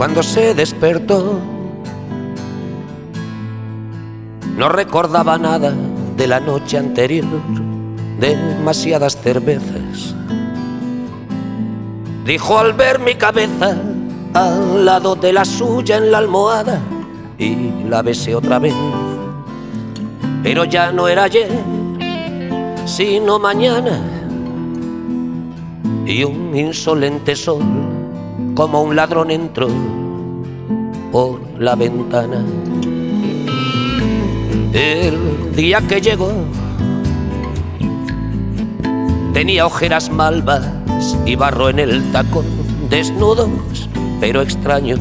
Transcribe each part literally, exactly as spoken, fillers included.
Cuando se despertó, no recordaba nada de la noche anterior, demasiadas cervezas. Dijo al ver mi cabeza al lado de la suya en la almohada, y la besé otra vez. Pero ya no era ayer, sino mañana, y un insolente sol como un ladrón entró por la ventana. El día que llegó tenía ojeras malvas y barro en el tacón, desnudos pero extraños.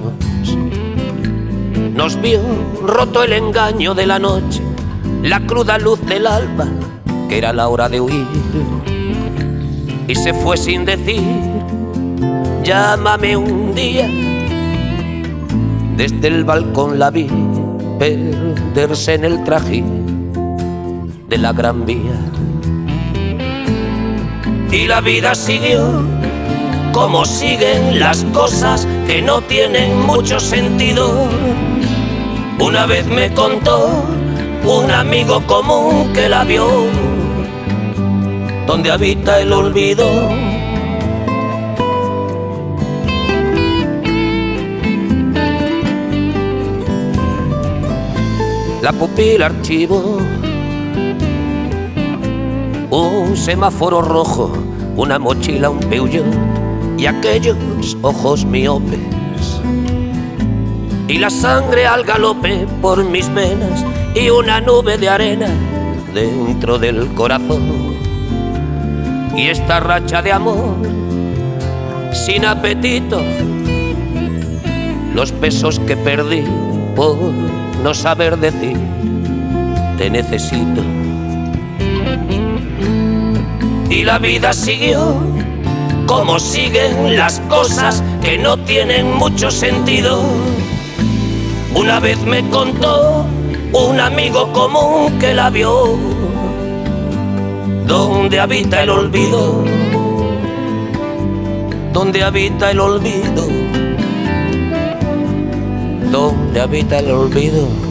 Nos vio roto el engaño de la noche, la cruda luz del alba, que era la hora de huir, y se fue sin decir llámame un día. Desde el balcón la vi perderse en el trajín de la Gran Vía, y la vida siguió como siguen las cosas que no tienen mucho sentido. Una vez me contó un amigo común que la vio donde habita el olvido. La pupila archivó un semáforo rojo, una mochila, un Peugeot y aquellos ojos miopes, y la sangre al galope por mis venas y una nube de arena dentro del corazón. Y esta racha de amor sin apetito, los besos que perdí por no saber decir te necesito. Y la vida siguió como siguen las cosas que no tienen mucho sentido. Una vez me contó un amigo común que la vio donde habita el olvido, donde habita el olvido, donde habita el olvido.